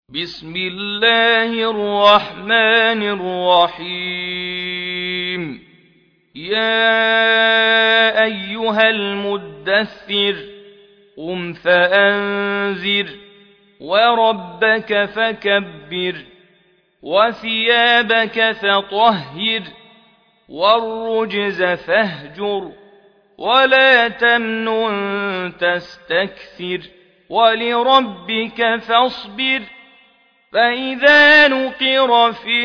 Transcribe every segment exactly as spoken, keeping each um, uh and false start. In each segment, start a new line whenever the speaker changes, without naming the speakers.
بسم الله الرحمن الرحيم. يا أيها المدثر قم فأنذر وربك فكبر وثيابك فطهر والرجز فاهجر ولا تمنن تستكثر ولربك فاصبر. فإذا نقر في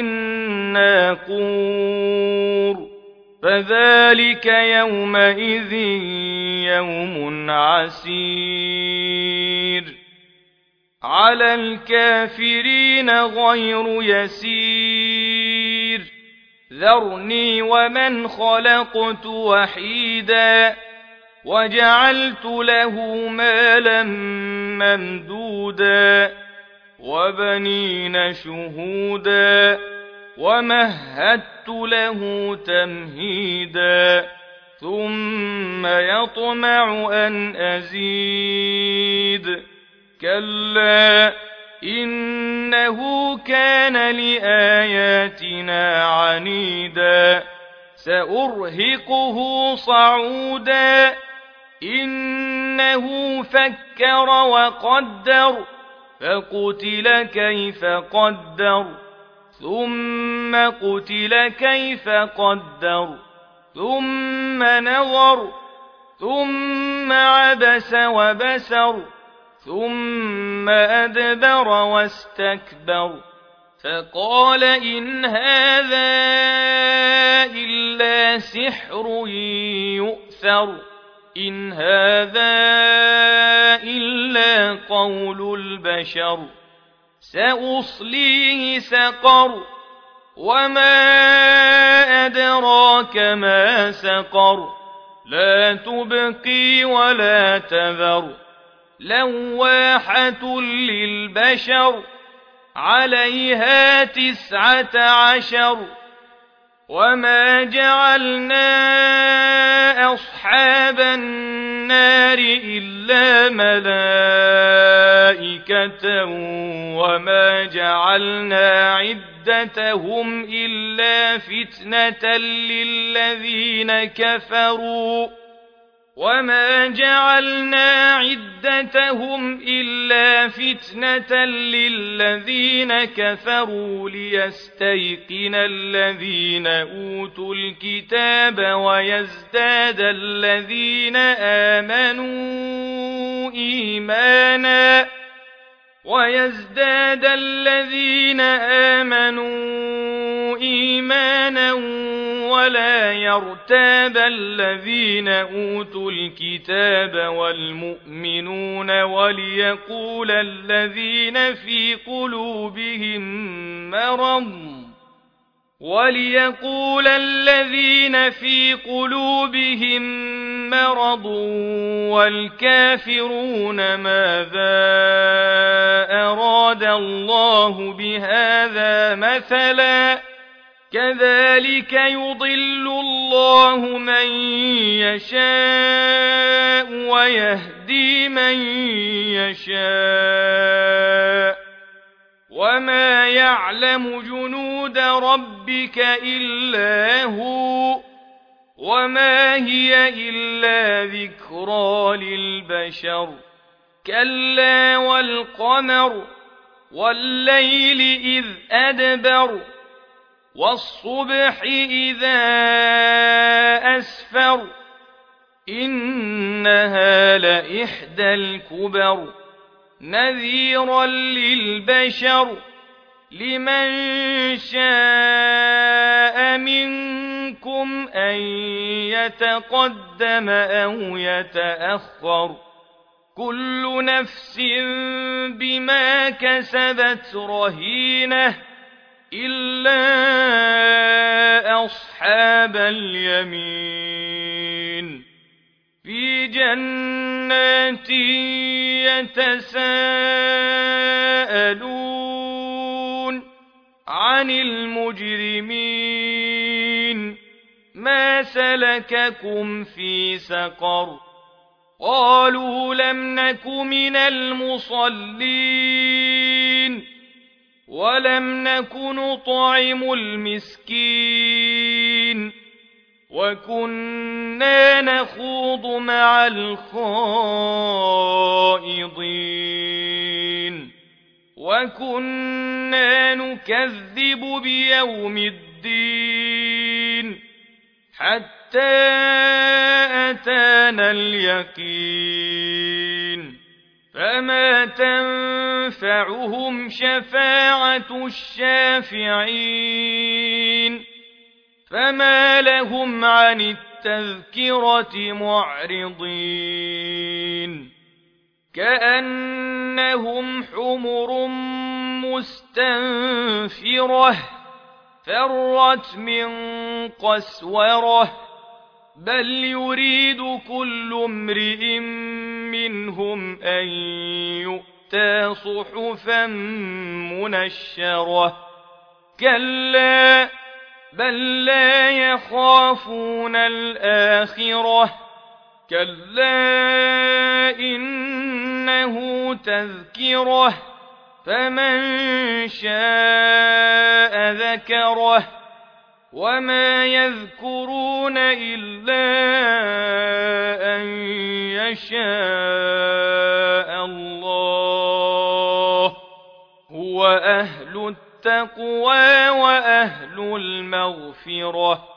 الناقور فذلك يومئذ يوم عسير على الكافرين غير يسير. ذرني ومن خلقت وحيدا وجعلت له مالا ممدودا وبنين شهودا ومهدت له تمهيدا ثم يطمع أن أزيد. كلا إنه كان لآياتنا عنيدا سأرهقه صعودا. إنه فكر وقدر فقتل كيف قدر ثم قتل كيف قدر ثم نظر ثم عبس وبسر ثم أدبر واستكبر فقال إن هذا إلا سحر يؤثر إن هذا إلا قول البشر سأصليه سقر وما أدراك ما سقر لا تبقي ولا تذر لواحة للبشر عليها تسعة عشر. وما جعلنا أصحاب النار إلا ملائكة وما جعلنا عدتهم إلا فتنة للذين كفروا وما جعلنا عدتهم إلا فتنة للذين كفروا ليستيقن الذين أوتوا الكتاب ويزداد الذين آمنوا إيمانا ويزداد الذين آمنوا إيمانا ولا يرتاب الذين أوتوا الكتاب والمؤمنون وليقول الذين في قلوبهم مرض وليقول الذين في قلوبهم مرض والكافرون ماذا أراد الله بهذا مثلا كذلك يضل الله من يشاء ويهدي من يشاء وما يعلم جنود ربك إلا هو وما هي إلا ذكرى للبشر. كلا والقمر والليل إذ أدبر والصبح إذا أسفر إنها لإحدى الكبر نذيرا للبشر لمن شاء منكم أن يتقدم أو يتأخر كل نفس بما كسبت رهينة إلا أصحاب اليمين في جنات يتساءلون عن المجرمين ما سلككم في سقر قالوا لم نك من المصلين ولم نك نطعم المسكين وكنا نخوض مع الخائضين وكنا نكذب بيوم الدين حتى أتانا اليقين فما تنفعهم شفاعة الشافعين فما لهم عن التذكرة معرضين كأنهم حمر مستنفرة فرت من قسورة بل يريد كل امرئ منهم أن يؤتى صحفا منشرة كلا بل لا يخافون الآخرة كلا إنه تذكرة فمن شاء ذكره وما يذكرون إلا أن يشاء الله هو أهل التقوى وأهل المغفرة